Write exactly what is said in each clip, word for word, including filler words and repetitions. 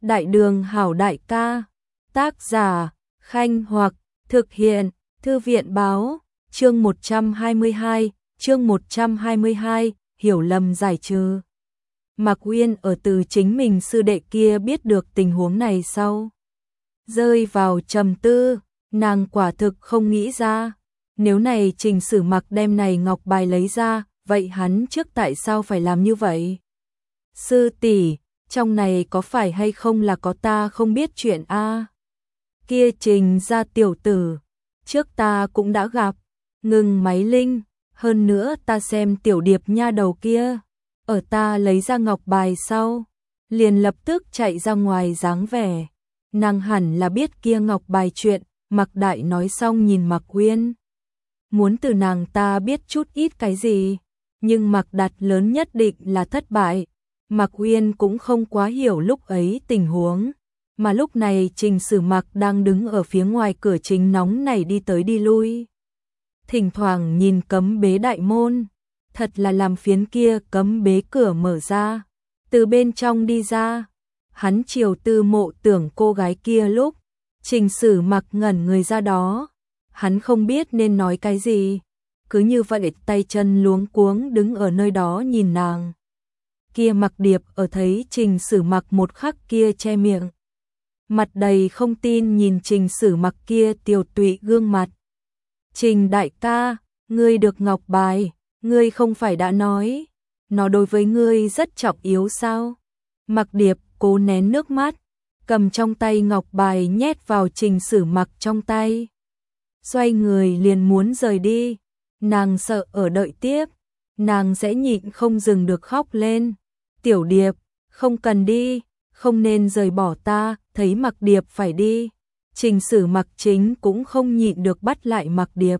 Đại đường hảo đại ca, tác giả, Khanh Hoặc, thực hiện, Thư viện báo, chương một trăm hai mươi hai, chương một trăm hai mươi hai, hiểu lầm giải trừ. Mạc Uyên ở từ chính mình sư đệ kia biết được tình huống này sau. Rơi vào trầm tư, nàng quả thực không nghĩ ra. Nếu này Trình Sử Mặc đem này ngọc bài lấy ra, vậy hắn trước tại sao phải làm như vậy? Sư tỷ, trong này có phải hay không là có ta không biết chuyện a? Kia Trình gia tiểu tử, trước ta cũng đã gặp, ngừng máy linh, hơn nữa ta xem tiểu điệp nha đầu kia, ở ta lấy ra ngọc bài sau, liền lập tức chạy ra ngoài dáng vẻ. Nàng hẳn là biết kia ngọc bài chuyện, Mạc Đại nói xong nhìn Mạc Uyên. Muốn từ nàng ta biết chút ít cái gì, nhưng Mạc Đạt lớn nhất định là thất bại. Mạc Uyên cũng không quá hiểu lúc ấy tình huống, mà lúc này Trình Sử Mặc đang đứng ở phía ngoài cửa chính nóng này đi tới đi lui. Thỉnh thoảng nhìn cấm bế đại môn, thật là làm phiến kia cấm bế cửa mở ra, từ bên trong đi ra. Hắn chiều tư mộ tưởng cô gái kia lúc, Trình Sử Mặc ngẩn người ra đó, hắn không biết nên nói cái gì, cứ như vậy tay chân luống cuống đứng ở nơi đó nhìn nàng. Kia Mạc Điệp ở thấy Trình Sử Mặc một khắc kia che miệng, mặt đầy không tin nhìn Trình Sử Mặc kia tiều tụy gương mặt. Trình đại ca, ngươi được ngọc bài, ngươi không phải đã nói, nó đối với ngươi rất trọng yếu sao? Mạc Điệp cố nén nước mắt, cầm trong tay ngọc bài nhét vào Trình Sử Mặc trong tay. Xoay người liền muốn rời đi, nàng sợ ở đợi tiếp, nàng sẽ nhịn không dừng được khóc lên. Tiểu Điệp, không cần đi, không nên rời bỏ ta, thấy Mạc Điệp phải đi. Trình Sử Mặc chính cũng không nhịn được bắt lại Mạc Điệp,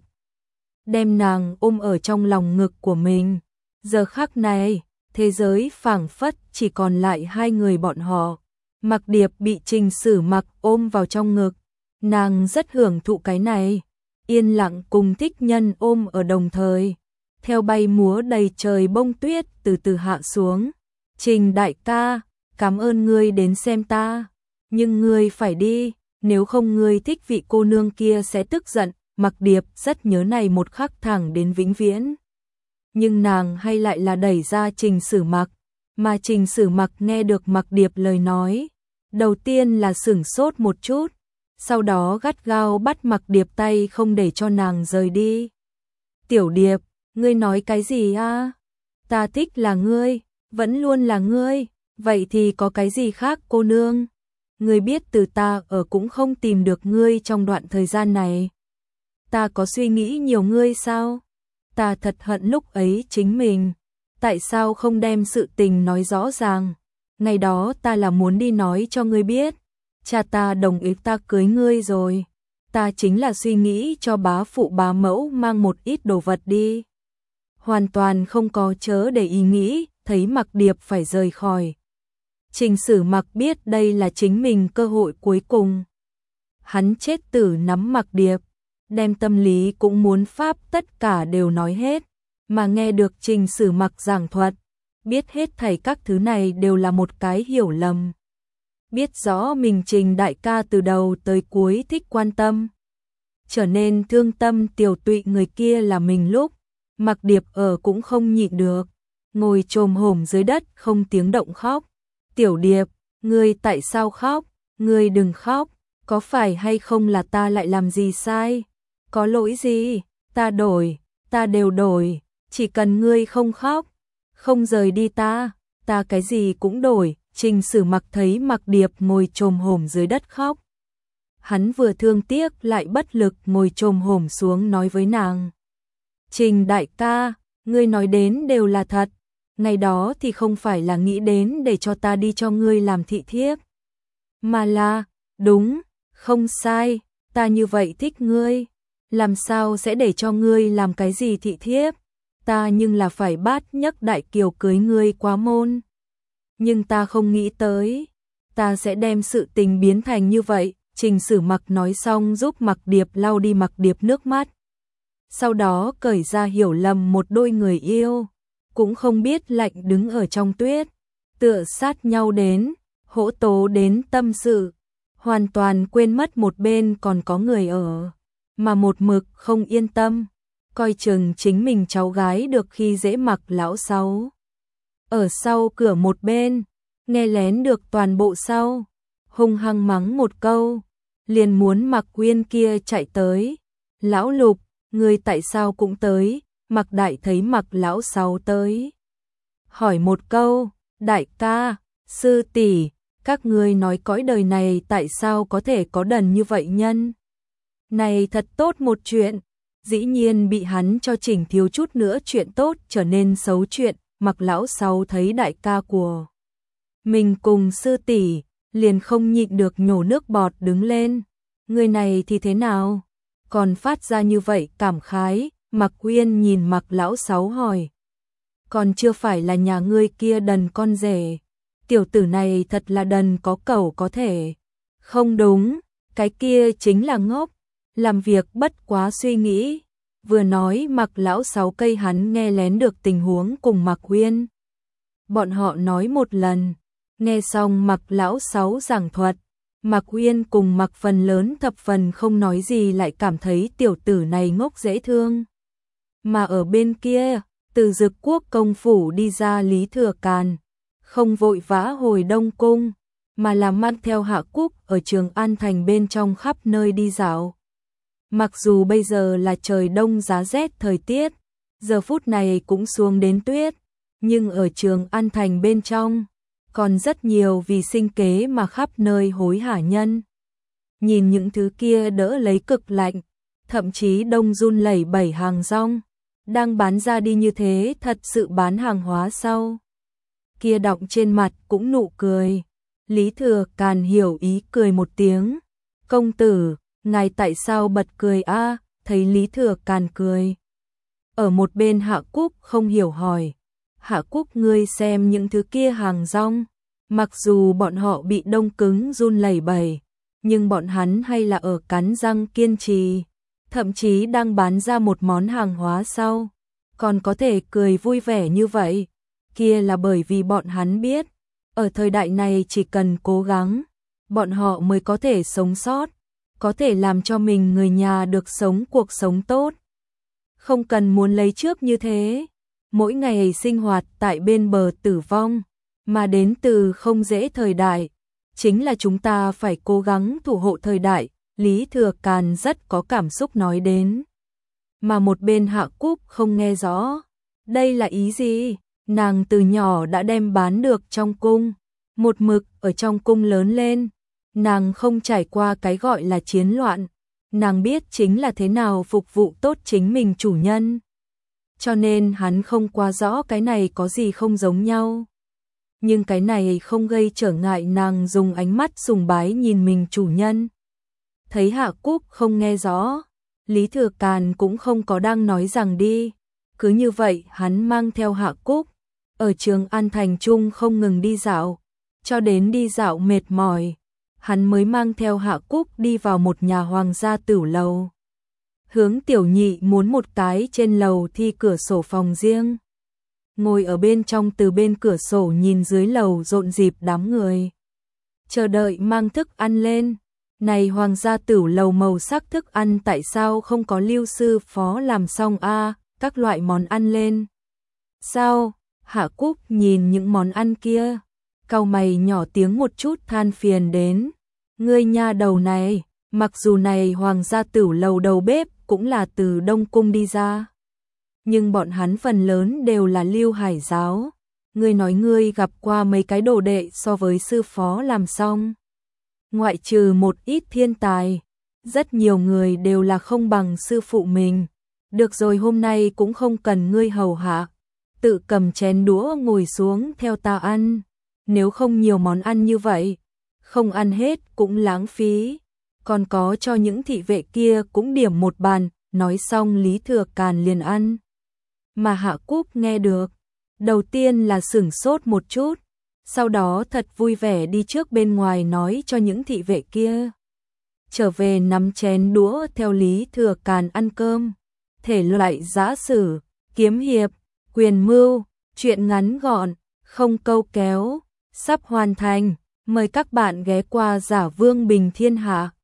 đem nàng ôm ở trong lòng ngực của mình. Giờ khắc này, thế giới phảng phất chỉ còn lại hai người bọn họ. Mạc Điệp bị Trình Sử Mặc ôm vào trong ngực, nàng rất hưởng thụ cái này, yên lặng cùng thích nhân ôm ở đồng thời, theo bay múa đầy trời bông tuyết từ từ hạ xuống. Trình đại ca, cảm ơn ngươi đến xem ta, nhưng ngươi phải đi, nếu không ngươi thích vị cô nương kia sẽ tức giận. Mạc Điệp rất nhớ này một khắc thẳng đến vĩnh viễn. Nhưng nàng hay lại là đẩy ra Trình Sử Mặc, mà Trình Sử Mặc nghe được Mạc Điệp lời nói, đầu tiên là sửng sốt một chút, sau đó gắt gao bắt Mạc Điệp tay không để cho nàng rời đi. Tiểu Điệp, ngươi nói cái gì a? Ta thích là ngươi, vẫn luôn là ngươi, vậy thì có cái gì khác cô nương? Ngươi biết từ ta ở cũng không tìm được ngươi trong đoạn thời gian này. Ta có suy nghĩ nhiều ngươi sao? Ta thật hận lúc ấy chính mình, tại sao không đem sự tình nói rõ ràng? Ngày đó ta là muốn đi nói cho ngươi biết, cha ta đồng ý ta cưới ngươi rồi, ta chính là suy nghĩ cho bá phụ bá mẫu mang một ít đồ vật đi. Hoàn toàn không có chớ để ý nghĩ, thấy Mạc Điệp phải rời khỏi. Trình Sử Mặc biết đây là chính mình cơ hội cuối cùng. Hắn chết tử nắm Mạc Điệp, đem tâm lý cũng muốn pháp tất cả đều nói hết, mà nghe được Trình Sử Mặc giảng thuật, biết hết thảy các thứ này đều là một cái hiểu lầm. Biết rõ mình Trình đại ca từ đầu tới cuối thích quan tâm, trở nên thương tâm tiểu tụy người kia là mình lúc, Mạc Điệp ở cũng không nhịn được, ngồi chồm hổm dưới đất không tiếng động khóc. Tiểu Điệp, ngươi tại sao khóc? Ngươi đừng khóc, có phải hay không là ta lại làm gì sai? Có lỗi gì? Ta đổi, ta đều đổi, chỉ cần ngươi không khóc, không rời đi ta, ta cái gì cũng đổi. Trình Sử Mặc thấy Mạc Điệp ngồi chồm hổm dưới đất khóc, hắn vừa thương tiếc lại bất lực ngồi chồm hổm xuống nói với nàng. Trình đại ca, ngươi nói đến đều là thật, ngày đó thì không phải là nghĩ đến để cho ta đi cho ngươi làm thị thiếp, mà là, đúng, không sai, ta như vậy thích ngươi, làm sao sẽ để cho ngươi làm cái gì thị thiếp, ta nhưng là phải bát nhấc đại kiều cưới ngươi quá môn. Nhưng ta không nghĩ tới, ta sẽ đem sự tình biến thành như vậy. Trình Sử Mặc nói xong giúp Mạc Điệp lau đi Mạc Điệp nước mắt, sau đó cởi ra hiểu lầm một đôi người yêu, cũng không biết lạnh đứng ở trong tuyết, tựa sát nhau đến, hỗ tố đến tâm sự, hoàn toàn quên mất một bên còn có người ở, mà một mực không yên tâm, coi chừng chính mình cháu gái được khi dễ Mặc lão sáu. Ở sau cửa một bên, nghe lén được toàn bộ sau, hung hăng mắng một câu, liền muốn Mặc Uyên kia chạy tới. Lão Lục, ngươi tại sao cũng tới? Mặc Đại thấy Mặc lão sáu tới, hỏi một câu, đại ca, sư tỷ, các ngươi nói cõi đời này tại sao có thể có đần như vậy nhân? Này thật tốt một chuyện, dĩ nhiên bị hắn cho chỉnh thiếu chút nữa chuyện tốt trở nên xấu chuyện. Mặc lão sáu thấy đại ca của mình cùng sư tỷ, liền không nhịn được nhổ nước bọt đứng lên. Người này thì thế nào? Còn phát ra như vậy cảm khái. Mặc Uyên nhìn Mặc lão sáu hỏi, còn chưa phải là nhà ngươi kia đần con rể, tiểu tử này thật là đần có cẩu có thể. Không đúng, cái kia chính là ngốc, làm việc bất quá suy nghĩ. Vừa nói Mặc lão sáu cây hắn nghe lén được tình huống cùng Mặc Uyên. Bọn họ nói một lần, nghe xong Mặc lão sáu giảng thuật, Mặc Uyên cùng Mặc phần lớn thập phần không nói gì lại cảm thấy tiểu tử này ngốc dễ thương. Mà ở bên kia, từ Dực Quốc công phủ đi ra Lý Thừa Càn, không vội vã hồi Đông Cung, mà là mang theo Hạ Cúc ở Trường An Thành bên trong khắp nơi đi dạo. Mặc dù bây giờ là trời đông giá rét thời tiết, giờ phút này cũng xuống đến tuyết, nhưng ở Trường An Thành bên trong, còn rất nhiều vì sinh kế mà khắp nơi hối hả nhân. Nhìn những thứ kia đỡ lấy cực lạnh, thậm chí đông run lẩy bẩy hàng rong, đang bán ra đi như thế thật sự bán hàng hóa sau. Kia đọng trên mặt cũng nụ cười. Lý Thừa Càn hiểu ý cười một tiếng. Công tử, ngài tại sao bật cười a? Thấy Lý Thừa Càn cười. Ở một bên Hạ Cúc không hiểu hỏi. Hạ Cúc, ngươi xem những thứ kia hàng rong, mặc dù bọn họ bị đông cứng run lẩy bẩy, nhưng bọn hắn hay là ở cắn răng kiên trì, thậm chí đang bán ra một món hàng hóa sau, còn có thể cười vui vẻ như vậy, kia là bởi vì bọn hắn biết, ở thời đại này chỉ cần cố gắng, bọn họ mới có thể sống sót, có thể làm cho mình người nhà được sống cuộc sống tốt. Không cần muốn lấy trước như thế, mỗi ngày sinh hoạt tại bên bờ tử vong, mà đến từ không dễ thời đại, chính là chúng ta phải cố gắng thủ hộ thời đại. Lý Thừa Càn rất có cảm xúc nói đến. Mà một bên Hạ Cúc không nghe rõ. Đây là ý gì? Nàng từ nhỏ đã đem bán được trong cung, một mực ở trong cung lớn lên. Nàng không trải qua cái gọi là chiến loạn. Nàng biết chính là thế nào phục vụ tốt chính mình chủ nhân. Cho nên hắn không quá rõ cái này có gì không giống nhau. Nhưng cái này không gây trở ngại nàng dùng ánh mắt sùng bái nhìn mình chủ nhân. Thấy Hạ Cúc không nghe rõ, Lý Thừa Càn cũng không có đang nói rằng đi. Cứ như vậy hắn mang theo Hạ Cúc, ở Trường An Thành Trung không ngừng đi dạo, cho đến đi dạo mệt mỏi, hắn mới mang theo Hạ Cúc đi vào một nhà hoàng gia tửu lầu. Hướng tiểu nhị muốn một cái trên lầu thi cửa sổ phòng riêng. Ngồi ở bên trong từ bên cửa sổ nhìn dưới lầu rộn rịp đám người. Chờ đợi mang thức ăn lên. Này hoàng gia tửu lầu màu sắc thức ăn tại sao không có lưu sư phó làm xong a? Các loại món ăn lên. Sao? Hạ Cúc nhìn những món ăn kia, cau mày nhỏ tiếng một chút than phiền đến. Ngươi nha đầu này, mặc dù này hoàng gia tửu lầu đầu bếp cũng là từ Đông Cung đi ra, nhưng bọn hắn phần lớn đều là Lưu Hải giáo. Ngươi nói ngươi gặp qua mấy cái đồ đệ so với sư phó làm xong. Ngoại trừ một ít thiên tài, rất nhiều người đều là không bằng sư phụ mình. Được rồi, hôm nay cũng không cần ngươi hầu hạ, tự cầm chén đũa ngồi xuống theo ta ăn. Nếu không nhiều món ăn như vậy, không ăn hết cũng lãng phí. Còn có cho những thị vệ kia cũng điểm một bàn. Nói xong Lý Thừa Càn liền ăn. Mà Hạ Cúc nghe được, đầu tiên là sửng sốt một chút, sau đó thật vui vẻ đi trước bên ngoài nói cho những thị vệ kia. Trở về nắm chén đũa theo Lý Thừa Càn ăn cơm. Thể loại giã sử, kiếm hiệp, quyền mưu, chuyện ngắn gọn, không câu kéo, sắp hoàn thành. Mời các bạn ghé qua Giả Vương Bình Thiên Hạ.